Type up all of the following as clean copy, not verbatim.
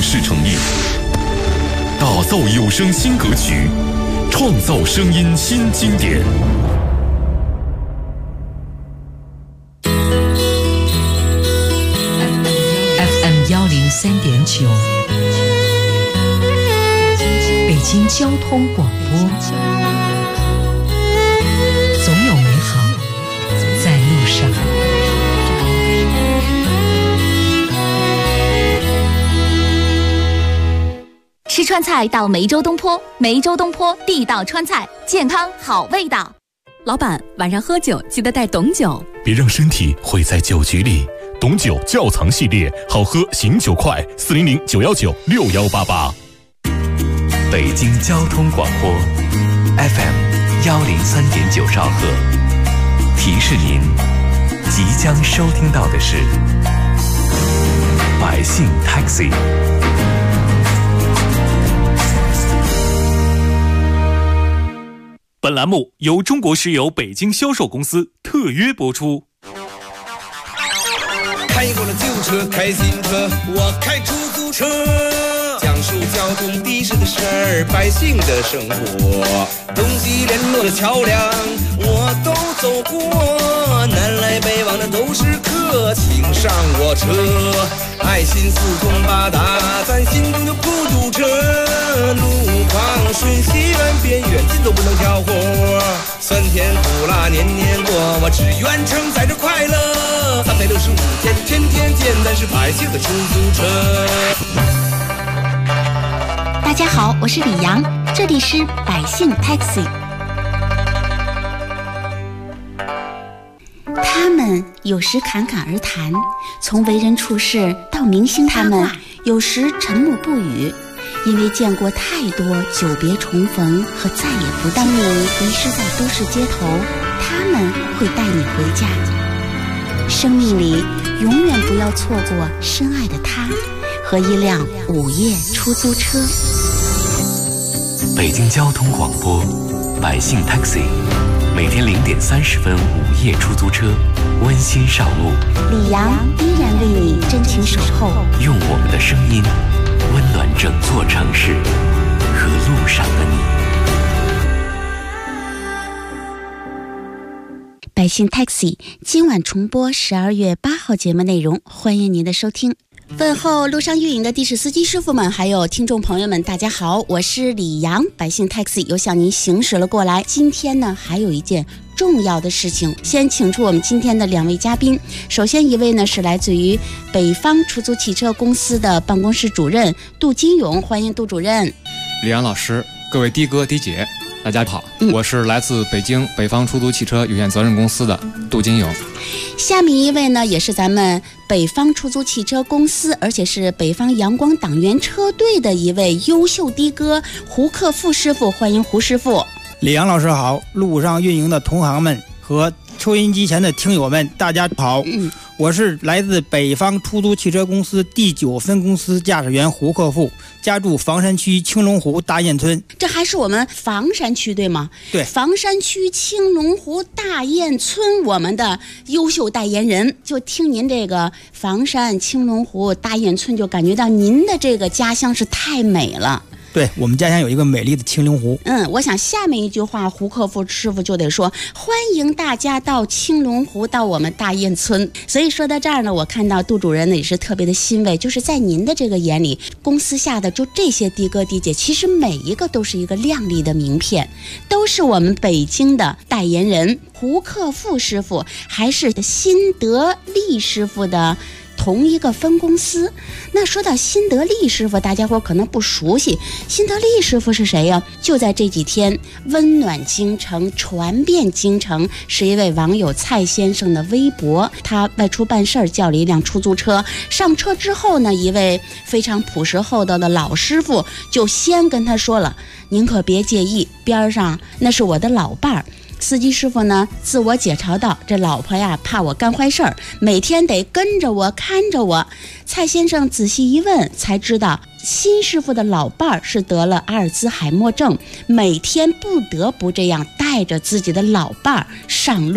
式成业，打造有声新歌曲，创造声音新经典。 FM 103.9，北京交通广播，总有美好在路上。 吃川菜到梅州东坡，梅州东坡地道川菜，健康好味道。 老板，晚上喝酒记得带董酒， 别让身体毁在酒局里。董酒窖藏系列，好喝醒酒快，400-919-6188。 北京交通广播 FM 103.9兆赫，提示您即将收听到的是百姓 Taxi。 本栏目由中国石油北京销售公司特约播出。 开过了旧车，开新车，我开出租车，讲述交通的士的事儿，百姓的生活，东西联络的桥梁我都走过，南来北往的都是客，请上我车，爱心四通八达，咱心中就不堵车，路况顺西软边远近都不能挑活，酸甜苦辣年年过，我只愿承载着快乐，365天天天见，咱是百姓的出租车。 大家好，我是李阳，这里是百姓 Taxi。 他们有时侃侃而谈，从为人处事到明星八卦，他们有时沉默不语，因为见过太多久别重逢和再也不见。当你迷失在都市街头，他们会带你回家。生命里永远不要错过深爱的他和一辆午夜出租车。 北京交通广播百姓 Taxi， 每天0点30分午夜出租车，温馨上路。 李阳依然为你真情守候， 用我们的声音温暖整座城市和路上的你。 百姓 Taxi 今晚重播12月8号节目内容，欢迎您的收听。问候路上运营的的士司机师傅们，还有听众朋友们，大家好，我是李阳，百姓 Taxi 又向您行驶了过来。今天呢，还有一件重要的事情，先请出我们今天的2位嘉宾。首先一位呢是来自于北方出租汽车公司的办公室主任杜金勇，欢迎杜主任。 李阳老师，各位的哥的姐，大家好，我是来自北京北方出租汽车有限责任公司的杜金勇。 下面一位呢，也是咱们北方出租汽车公司，而且是北方阳光党员车队的一位优秀的哥胡克富师傅，欢迎胡师傅。 李阳老师好，路上运营的同行们和收音机前的听友们，大家好。我是来自北方出租汽车公司第9分公司驾驶员胡克富，家住房山区青龙湖大雁村。 这还是我们房山区对吗？ 对， 房山区青龙湖大雁村，我们的优秀代言人。就听您这个房山青龙湖大雁村，就感觉到您的这个家乡是太美了。 对，我们家乡有一个美丽的青龙湖。 我想下面一句话胡克富师傅就得说，欢迎大家到青龙湖，到我们大雁村。所以说到这儿呢，我看到杜主任呢也是特别的欣慰，就是在您的这个眼里，公司下的就这些的哥的姐，其实每一个都是一个亮丽的名片，都是我们北京的代言人。胡克富师傅还是新德利师傅的同一个分公司。那说到新德利师傅，大家伙可能不熟悉，新德利师傅是谁呀？就在这几天温暖京城，传遍京城，是一位网友蔡先生的微博。他外出办事儿，叫了一辆出租车，上车之后呢，一位非常朴实厚道的老师傅就先跟他说了，您可别介意，边上那是我的老伴儿。司机师傅呢自我解嘲道，这老婆呀怕我干坏事儿，每天得跟着我看着我。蔡先生仔细一问才知道，新师傅的老伴儿是得了阿尔兹海默症，每天不得不这样带着自己的老伴儿上路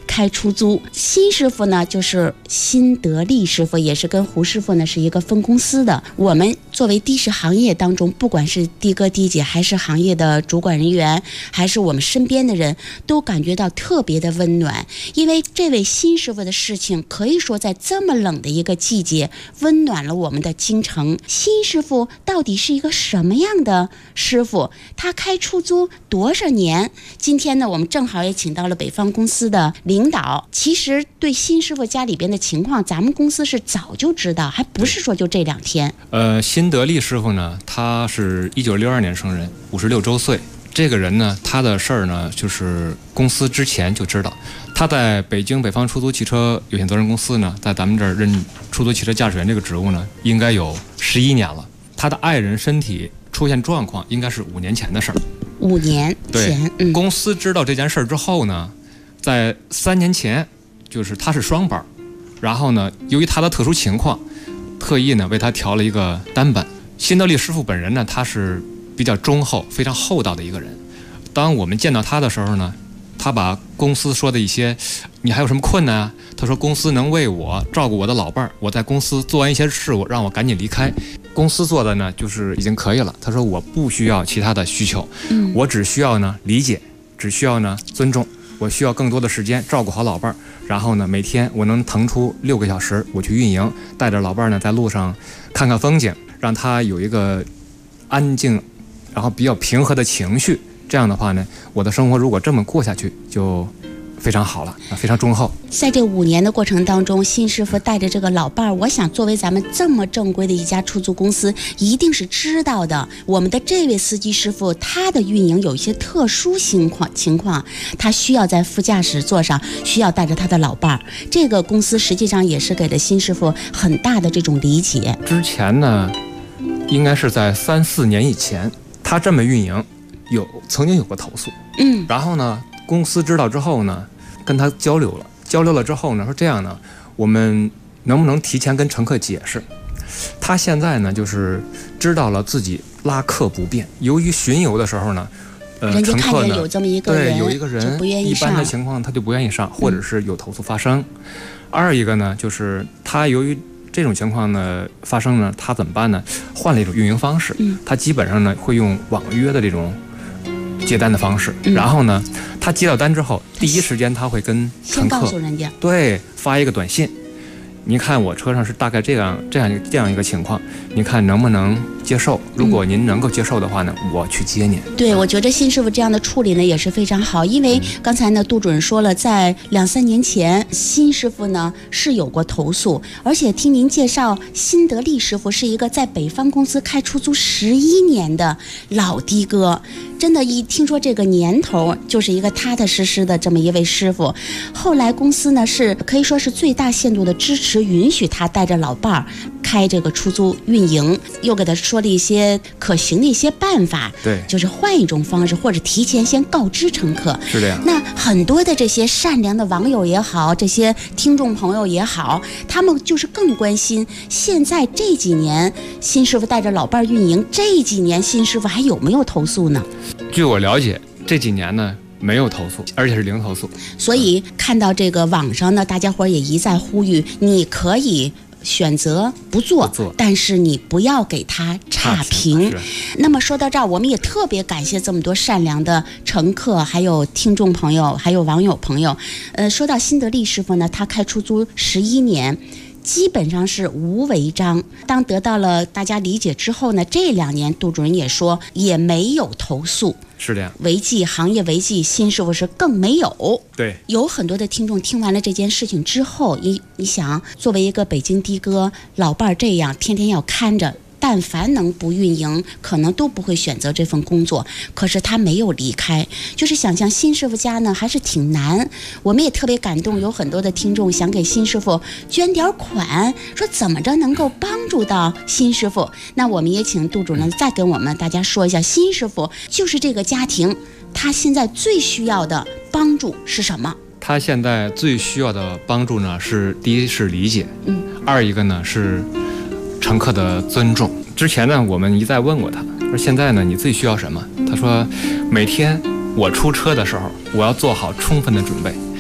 开出租。新师傅呢就是新德利师傅，也是跟胡师傅呢是一个分公司的。我们作为的士行业当中，不管是的哥的姐，还是行业的主管人员，还是我们身边的人，都感觉到特别的温暖。因为这位新师傅的事情，可以说在这么冷的一个季节，温暖了我们的京城。新师傅到底是一个什么样的师傅？他开出租多少年？今天呢，我们正好也请到了北方公司的领导。其实对新师傅家里边的情况，咱们公司是早就知道，还不是说就这2天。 新德利师傅呢，他是1962年生人，56周岁。这个人呢，他的事儿呢，就是公司之前就知道。他在北京北方出租汽车有限责任公司呢，在咱们这儿任出租汽车驾驶员这个职务呢，应该有11年了。他的爱人身体出现状况，应该是5年前的事儿。 5年前， 对，公司知道这件事儿之后呢，在3年前，就是他是双班，然后呢，由于他的特殊情况，特意呢为他调了一个单班。新德利师傅本人呢，他是比较忠厚、非常厚道的一个人。当我们见到他的时候呢，他把公司说的一些，你还有什么困难啊？他说公司能为我照顾我的老伴儿，我在公司做完一些事务，让我赶紧离开。公司做的呢，就是已经可以了。他说我不需要其他的需求，我只需要呢理解，只需要呢尊重。我需要更多的时间照顾好老伴儿，然后呢，每天我能腾出6个小时，我去运营，带着老伴儿呢在路上看看风景，让他有一个安静，然后比较平和的情绪。这样的话呢，我的生活如果这么过下去，就非常好了，非常忠厚。 在这5年的过程当中，新师傅带着这个老伴儿，我想作为咱们这么正规的一家出租公司，一定是知道的。我们的这位司机师傅，他的运营有一些特殊情况，他需要在副驾驶座上，需要带着他的老伴儿。这个公司实际上也是给了新师傅很大的这种理解。 之前呢，应该是在3、4年以前，他这么运营，曾经有过投诉。然后呢，公司知道之后呢，跟他交流了之后呢，说这样呢，我们能不能提前跟乘客解释？他现在呢，就是知道了自己拉客不便，由于巡游的时候呢， 人家看见有这么一个人， 对，有一个人不愿意上， 一般的情况他就不愿意上，或者是有投诉发生。二一个呢，就是他由于这种情况呢发生呢，他怎么办呢？换了一种运营方式，他基本上呢会用网约的这种接单的方式，然后呢，他接到单之后，第一时间他会跟乘客先告诉人家， 对，发一个短信，你看我车上是大概这样一个情况，你看能不能接受？如果您能够接受的话呢，我去接您。 对，我觉得新师傅这样的处理呢也是非常好，因为刚才呢杜主任说了，在2、3年前，新师傅呢是有过投诉，而且听您介绍，新德利师傅是一个在北方公司开出租11年的老的哥。真的，一听说这个年头，就是一个踏踏实实的这么一位师傅。后来公司呢是可以说是最大限度的支持，允许他带着老伴儿开这个出租运营，又给他说了一些可行的一些办法。 对， 就是换一种方式，或者提前先告知乘客。 是这样。 那很多的这些善良的网友也好，这些听众朋友也好，他们就是更关心现在这几年新师傅带着老伴儿运营，这几年新师傅还有没有投诉呢？ 据我了解，这几年呢没有投诉，而且是0投诉。 所以看到这个网上呢，大家伙也一再呼吁，你可以选择不做，但是你不要给他差评。那么说到这儿，我们也特别感谢这么多善良的乘客，还有听众朋友，还有网友朋友。说到新德利师傅呢，他开出租11年。基本上是无违章。当得到了大家理解之后呢，这2年杜主任也说也没有投诉。 是这样， 违纪行业违纪，新师傅是更没有。 对， 有很多的听众听完了这件事情之后，你想，作为一个北京的哥，老伴儿这样天天要看着。但凡能不运营，可能都不会选择这份工作。可是他没有离开，就是想象新师傅家呢，还是挺难。我们也特别感动，有很多的听众想给新师傅捐点款，说怎么着能够帮助到新师傅。那我们也请杜主任再跟我们大家说一下，新师傅就是这个家庭，他现在最需要的帮助是什么？ 他现在最需要的帮助呢，是第一是理解，二一个呢是乘客的尊重。之前呢，我们一再问过他，说现在呢，你最需要什么？他说，每天我出车的时候，我要做好充分的准备，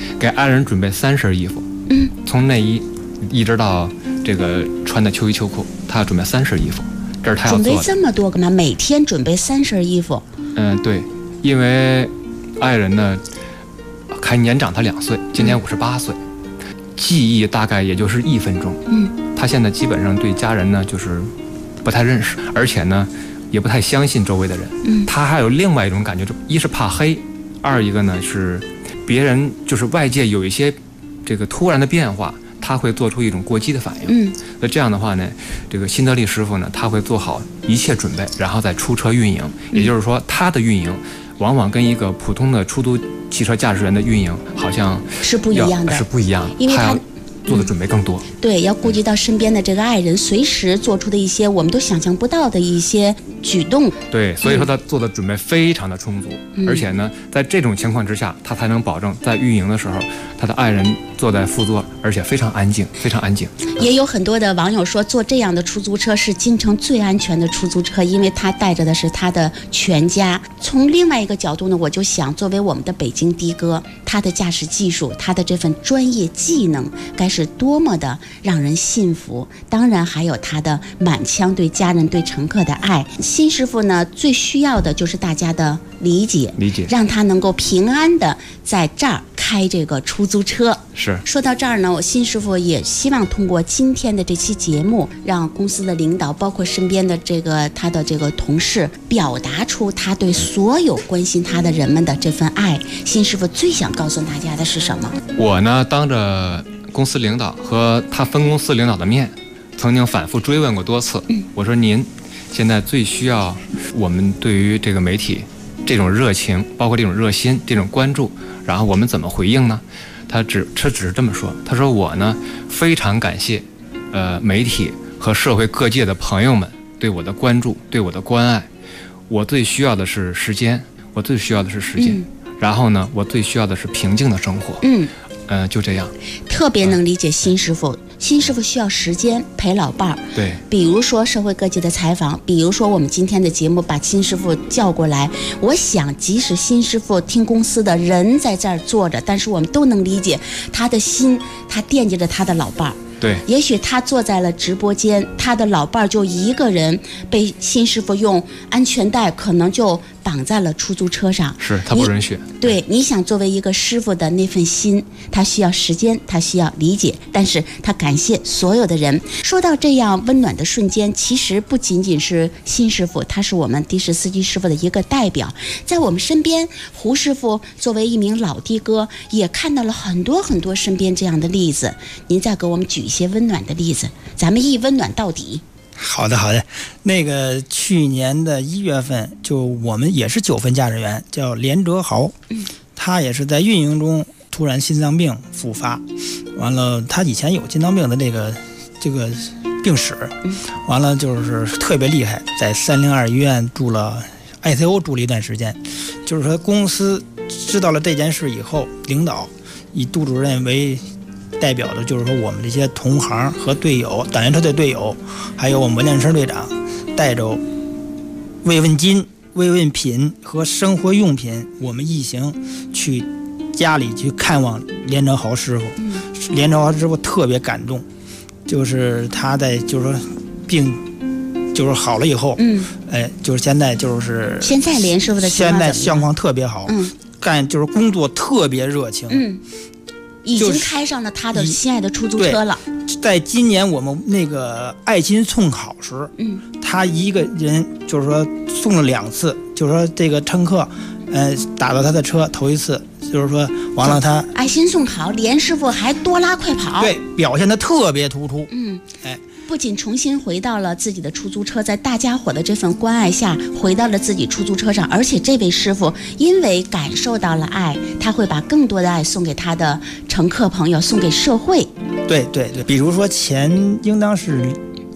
给爱人准备3身衣服，从内衣一直到这个穿的秋衣秋裤，他要准备3身衣服，这是他要做的。 准备这么多干嘛？每天准备3身衣服？ 对，因为爱人呢还年长他2岁，今年58岁，记忆大概也就是1分钟。他现在基本上对家人呢就是不太认识，而且呢也不太相信周围的人。他还有另外一种感觉，一是怕黑，二一个呢是别人就是外界有一些这个突然的变化，他会做出一种过激的反应。那这样的话呢，这个辛德利师傅呢，他会做好一切准备，然后再出车运营。也就是说，他的运营往往跟一个普通的出租汽车驾驶员的运营好像是不一样的，因为他要做的准备更多。 对，要顾及到身边的这个爱人随时做出的一些我们都想象不到的一些举动。 对，所以说他做的准备非常的充足，而且呢，在这种情况之下，他才能保证在运营的时候，他的爱人坐在副座，而且非常安静，非常安静。 也有很多的网友说，坐这样的出租车是京城最安全的出租车，因为他带着的是他的全家。从另外一个角度呢，我就想，作为我们的北京的哥，他的驾驶技术，他的这份专业技能，该是多么的让人信服。当然还有他的满腔对家人对乘客的爱。辛师傅呢，最需要的就是大家的理解，让他能够平安的在这儿开这个出租车。 是。 说到这儿呢，我辛师傅也希望通过今天的这期节目，让公司的领导，包括身边的他的这个同事，表达出他对所有关心他的人们的这份爱。辛师傅最想告诉大家的是什么？ 我呢，当着公司领导和他分公司领导的面，曾经反复追问过多次。我说您现在最需要我们对于这个媒体这种热情，包括这种热心、这种关注，然后我们怎么回应呢？他只是这么说。他说我呢非常感谢媒体和社会各界的朋友们对我的关注，对我的关爱。我最需要的是时间，然后呢，我最需要的是平静的生活。就这样。 特别能理解辛师傅。辛师傅需要时间陪老伴儿， 对， 比如说社会各界的采访，比如说我们今天的节目把辛师傅叫过来，我想即使辛师傅听公司的人在这儿坐着，但是我们都能理解他的心，他惦记着他的老伴儿。 对， 也许他坐在了直播间，他的老伴儿就一个人被辛师傅用安全带可能就绑在了出租车上， 是他不允许。 对，你想作为一个师傅的那份心，他需要时间，他需要理解，但是他感谢所有的人。说到这样温暖的瞬间，其实不仅仅是辛师傅，他是我们的士司机师傅的一个代表。在我们身边，胡师傅作为一名老的哥，也看到了很多很多身边这样的例子。您再给我们举一些温暖的例子，咱们一温暖到底。 好的，那个去年的1月份，就我们也是9分驾驶员，叫连哲豪，他也是在运营中突然心脏病复发，完了他以前有心脏病的这个病史，完了就是特别厉害，在302医院住了 ICU 住了一段时间。就是说公司知道了这件事以后，领导以杜主任为代表的，就是说我们这些同行和队友，党员车队队友，还有我们文联车队长，带着慰问金、慰问品和生活用品，我们一行去家里去看望连哲豪师傅。连哲豪师傅特别感动，就是他在就是说病就是好了以后，就是现在连师傅的现在状况特别好，就是工作特别热情， 已经开上了他的心爱的出租车了。 在今年我们那个爱心送考时，他一个人就是说送了2次，就是说这个乘客，打到他的车头一次，就是说完了他爱心送考，连师傅还多拉快跑， 对，表现得特别突出。 不仅重新回到了自己的出租车，在大家伙的这份关爱下回到了自己出租车上，而且这位师傅因为感受到了爱，他会把更多的爱送给他的乘客朋友，送给社会。 对，比如说应当是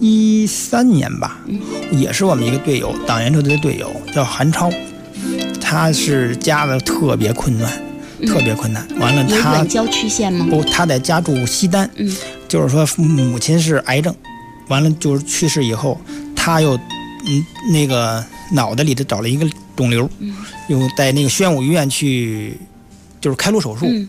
13年吧，也是我们一个队友，党员车队的队友叫韩超，他是家的特别困难，完了他有远郊区县吗？ 不，他在家住西单，就是说母亲是癌症，完了就是去世以后，他又那个脑袋里头找了一个肿瘤，又在那个宣武医院去就是开颅手术，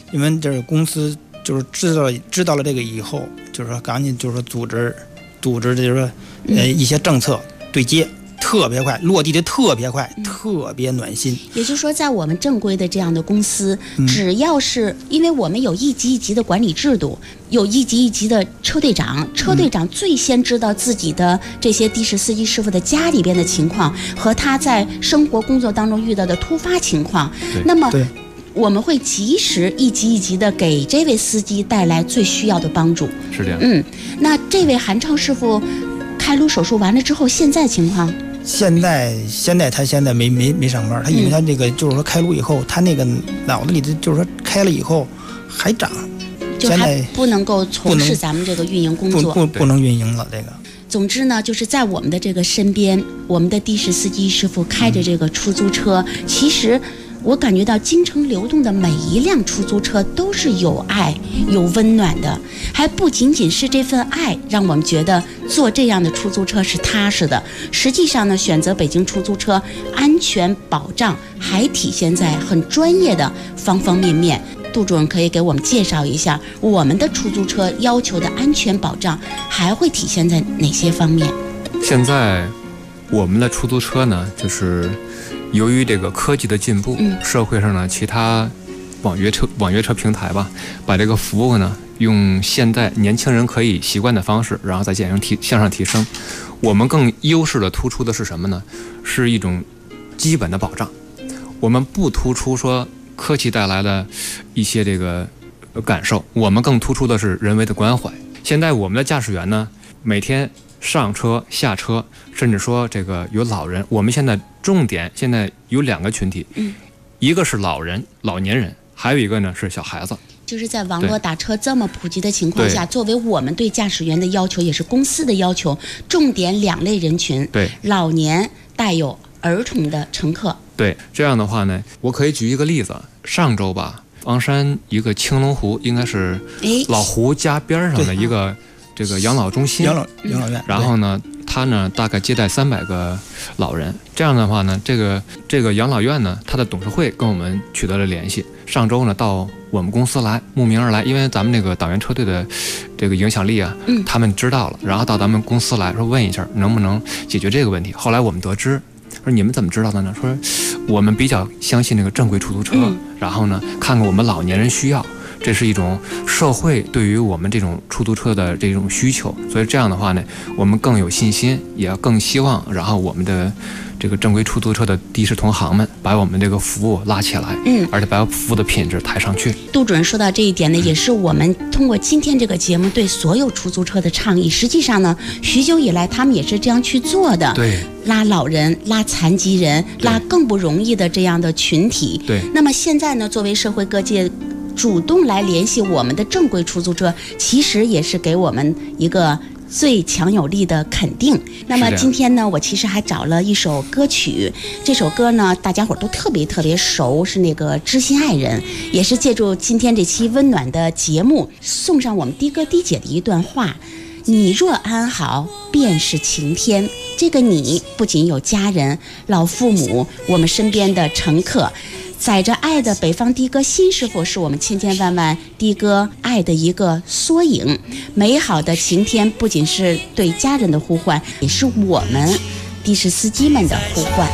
因为这个公司就是知道了这个以后，就是说赶紧就是说组织就是说一些政策对接。特别快，落地的特别快，特别暖心。 也就是说，在我们正规的这样的公司，只要是因为我们有一级一级的管理制度，有一级一级的车队长，车队长最先知道自己的这些的士司机师傅的家里边的情况和他在生活工作当中遇到的突发情况，那么我们会及时一级一级的给这位司机带来最需要的帮助。 是这样。 那这位韩超师傅开颅手术完了之后，现在情况？ 现在他现在没上班，他因为他这个就是说开颅以后，他那个脑子里的就是说开了以后还长， 就还不能够从事咱们这个运营工作， 不能运营了这个。 总之呢，就是在我们的这个身边，我们的的士司机师傅开着这个出租车，其实我感觉到京城流动的每一辆出租车都是有爱有温暖的，还不仅仅是这份爱让我们觉得坐这样的出租车是踏实的，实际上呢，选择北京出租车安全保障还体现在很专业的方方面面。杜主任可以给我们介绍一下我们的出租车要求的安全保障还会体现在哪些方面？ 现在我们的出租车呢，就是由于这个科技的进步，社会上呢其他网约车平台吧，把这个服务呢用现在年轻人可以习惯的方式，然后再向上提升。我们更优势的突出的是什么呢？是一种基本的保障。我们不突出说科技带来的一些这个感受，我们更突出的是人为的关怀。现在我们的驾驶员呢，每天上车下车，甚至说这个有老人，我们现在重点现在有2个群体，一个是老年人，还有一个呢是小孩子。 就是在网络打车这么普及的情况下，作为我们对驾驶员的要求，也是公司的要求，重点2类人群，老年带有儿童的乘客。 对，这样的话呢，我可以举一个例子。上周吧，昂山一个青龙湖，应该是老湖家边上的一个这个养老中心，养老院。 然后呢，他呢大概接待300个老人。这样的话呢，这个养老院呢，他的董事会跟我们取得了联系。上周呢，到我们公司来，慕名而来，因为咱们那个党员车队的这个影响力啊，他们知道了，然后到咱们公司来说问一下能不能解决这个问题。后来我们得知，说你们怎么知道的呢？说我们比较相信那个正规出租车，然后呢，看看我们老年人需要。这是一种社会对于我们这种出租车的这种需求，所以这样的话呢，我们更有信心，也更希望，然后我们的这个正规出租车的的士同行们把我们这个服务拉起来，而且把服务的品质抬上去。 杜主任说到这一点呢，也是我们通过今天这个节目对所有出租车的倡议。实际上呢，许久以来他们也是这样去做的。 对， 拉老人、拉残疾人、拉更不容易的这样的群体。 对。 那么现在呢，作为社会各界主动来联系我们的正规出租车，其实也是给我们一个最强有力的肯定。那么今天呢，我其实还找了一首歌曲，这首歌呢大家伙都特别熟，是那个《知心爱人》，也是借助今天这期温暖的节目，送上我们的哥的姐的一段话：你若安好，便是晴天。这个你不仅有家人、老父母，我们身边的乘客。载着爱的北方的哥新师傅是我们千千万万的哥爱的一个缩影。美好的晴天不仅是对家人的呼唤，也是我们的士司机们的呼唤。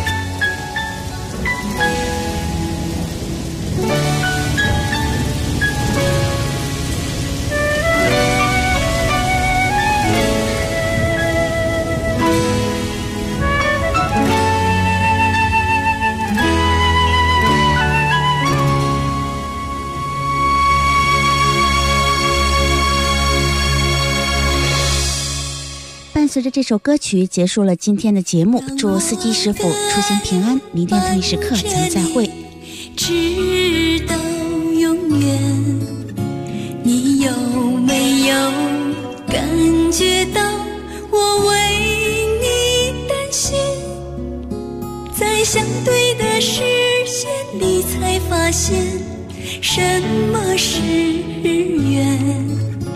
伴随着这首歌曲结束了今天的节目，祝司机师傅出行平安，明天同一时刻咱们再会。 直到永远，你有没有感觉到我为你担心？在相对的视线里才发现什么是缘。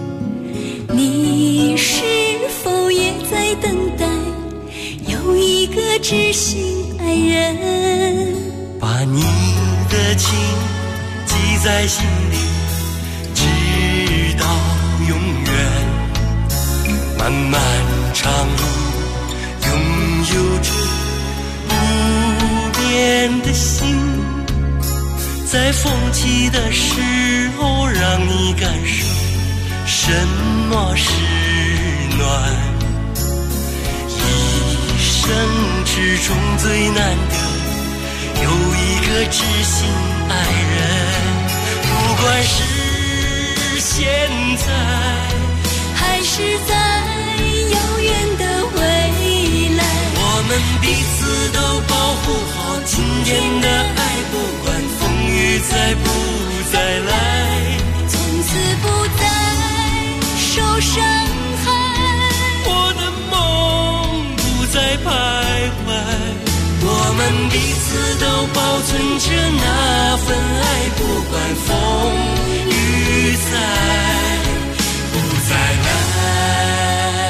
你是否也在等待有一个知心爱人？ 把你的情记在心里， 漫漫长路，拥有着不变的心，在风起的时候让你感受什么是暖。一生之中最难得有一个知心爱人，不管是现在还是在遥远的未来， 我们彼此都保护好今天的爱，不管风雨再不再来， 从此不再受伤害， 我的梦不再徘徊，我们彼此都保存着那份爱，不管风雨不再来。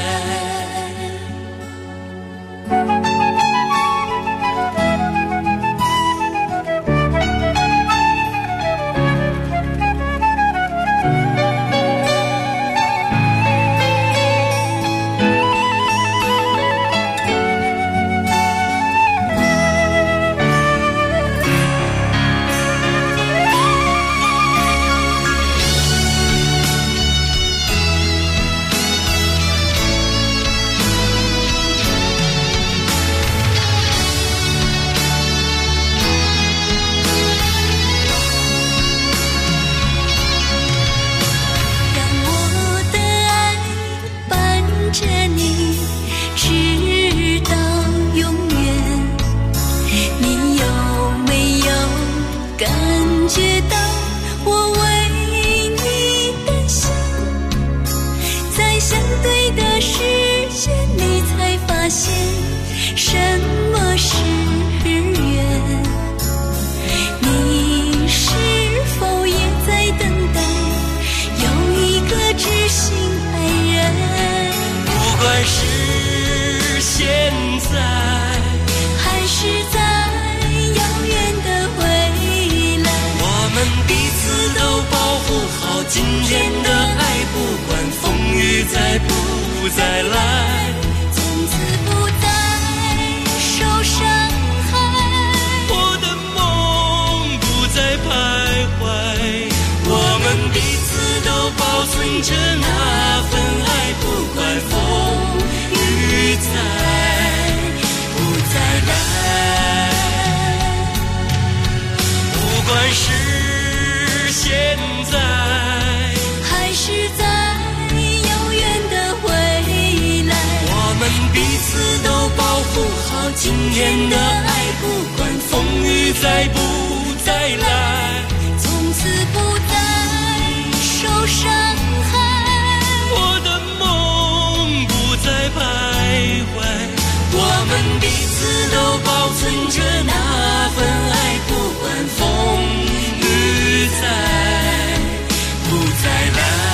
今天的爱，不管风雨再不再来， 从此不再受伤害， 我的梦不再徘徊，我们彼此都保存着那份爱，不管风雨不再来。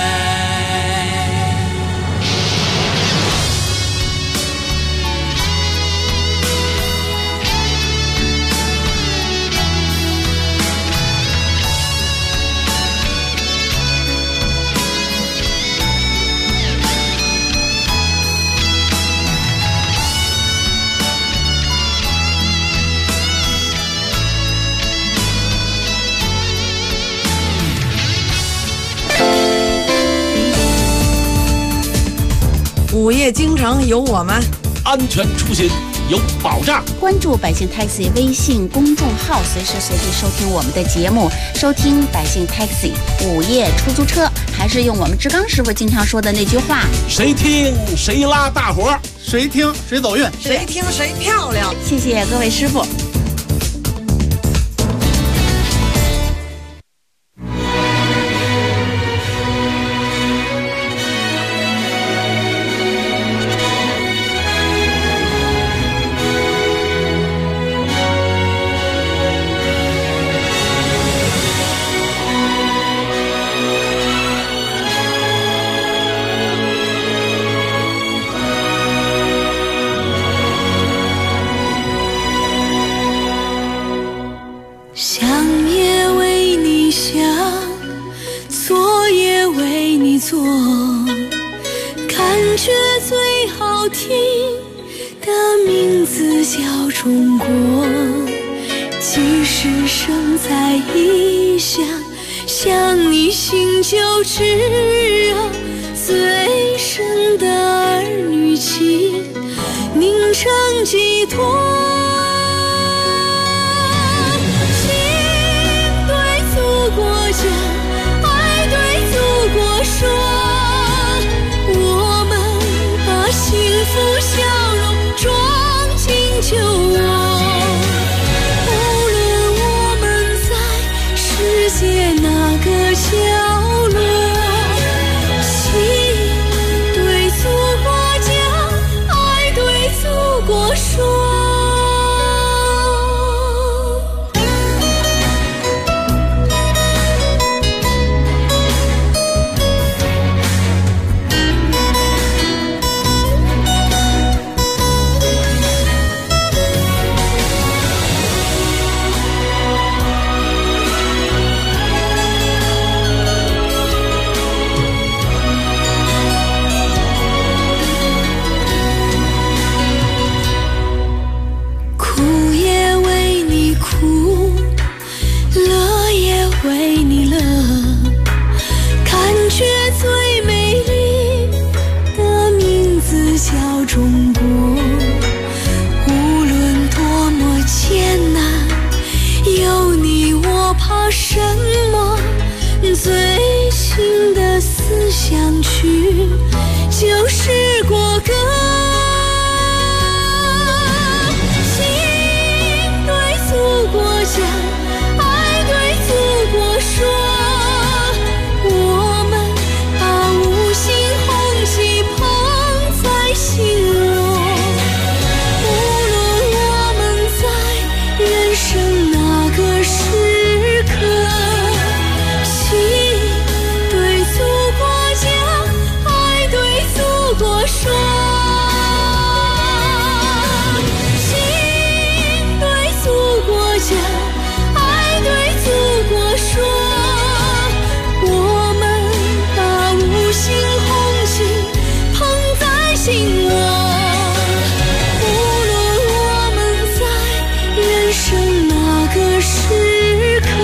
午夜京城有我们， 安全出行有保障。 关注百姓 Taxi 微信公众号，随时随地收听我们的节目，收听百姓 Taxi 午夜出租车。还是用我们志刚师傅经常说的那句话： 谁听谁拉大伙， 谁听谁走运， 谁听谁漂亮。 谢谢各位师傅。 觉最好听的名字叫中国，即使身在异乡，想你心就炙热，最深的儿女情凝成寄托。心对祖国讲，爱对祖国说，我们把幸福笑容装进酒窝。无论我们在世界哪个角落，心对祖国讲，爱对祖国说。什么最新的思想曲就是国歌。心对祖国讲，爱对祖国说，我们把五星红旗捧在心窝。无论我们在人生哪个时刻，心对祖国讲，爱对祖国说。心对祖国讲，爱对祖国说，我们把五星红旗捧在心窝。无论我们在人生哪个时刻，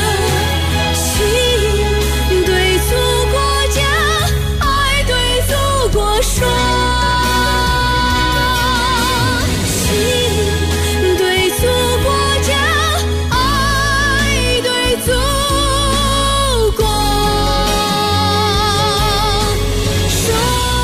心对祖国讲，爱对祖国说。心对祖国讲，爱对祖国说。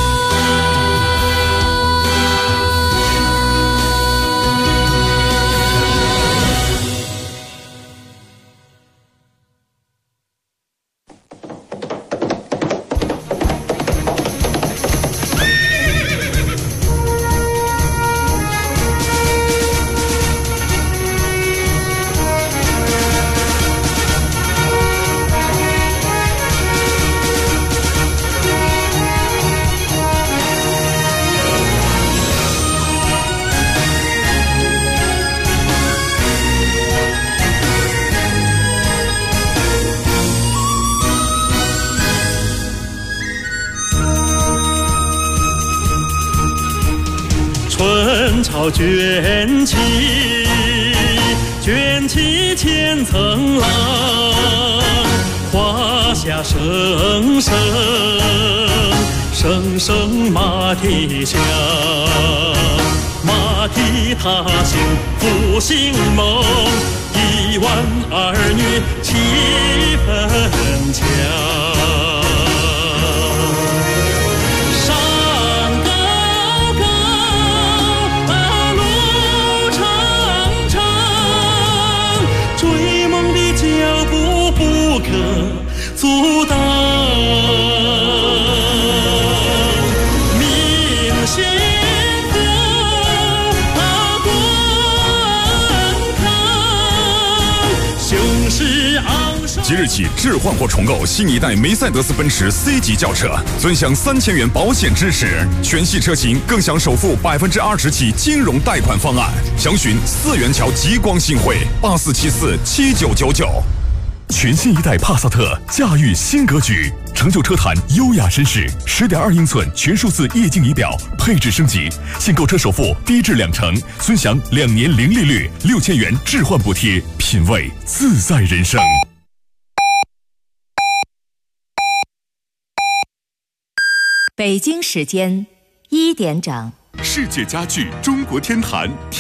春潮卷起，卷起千层浪，华夏声声，声声马蹄响。马蹄踏行复兴梦，1万儿女气氛强。阻挡，明星观看，雄势昂首。 即日起置换或重购新一代梅赛德斯奔驰 C 级轿车，尊享3000元保险支持，全系车型更享首付20%起金融贷款方案。详询4元桥极光信汇84747999。全新一代帕萨特驾驭新格局， 成就车坛优雅绅士，10.2英寸全数字液晶仪表，配置升级，现购车首付低至20%，尊享2年零利率，6000元置换补贴，品味自在人生。 北京时间1点整， 世界家具中国天坛。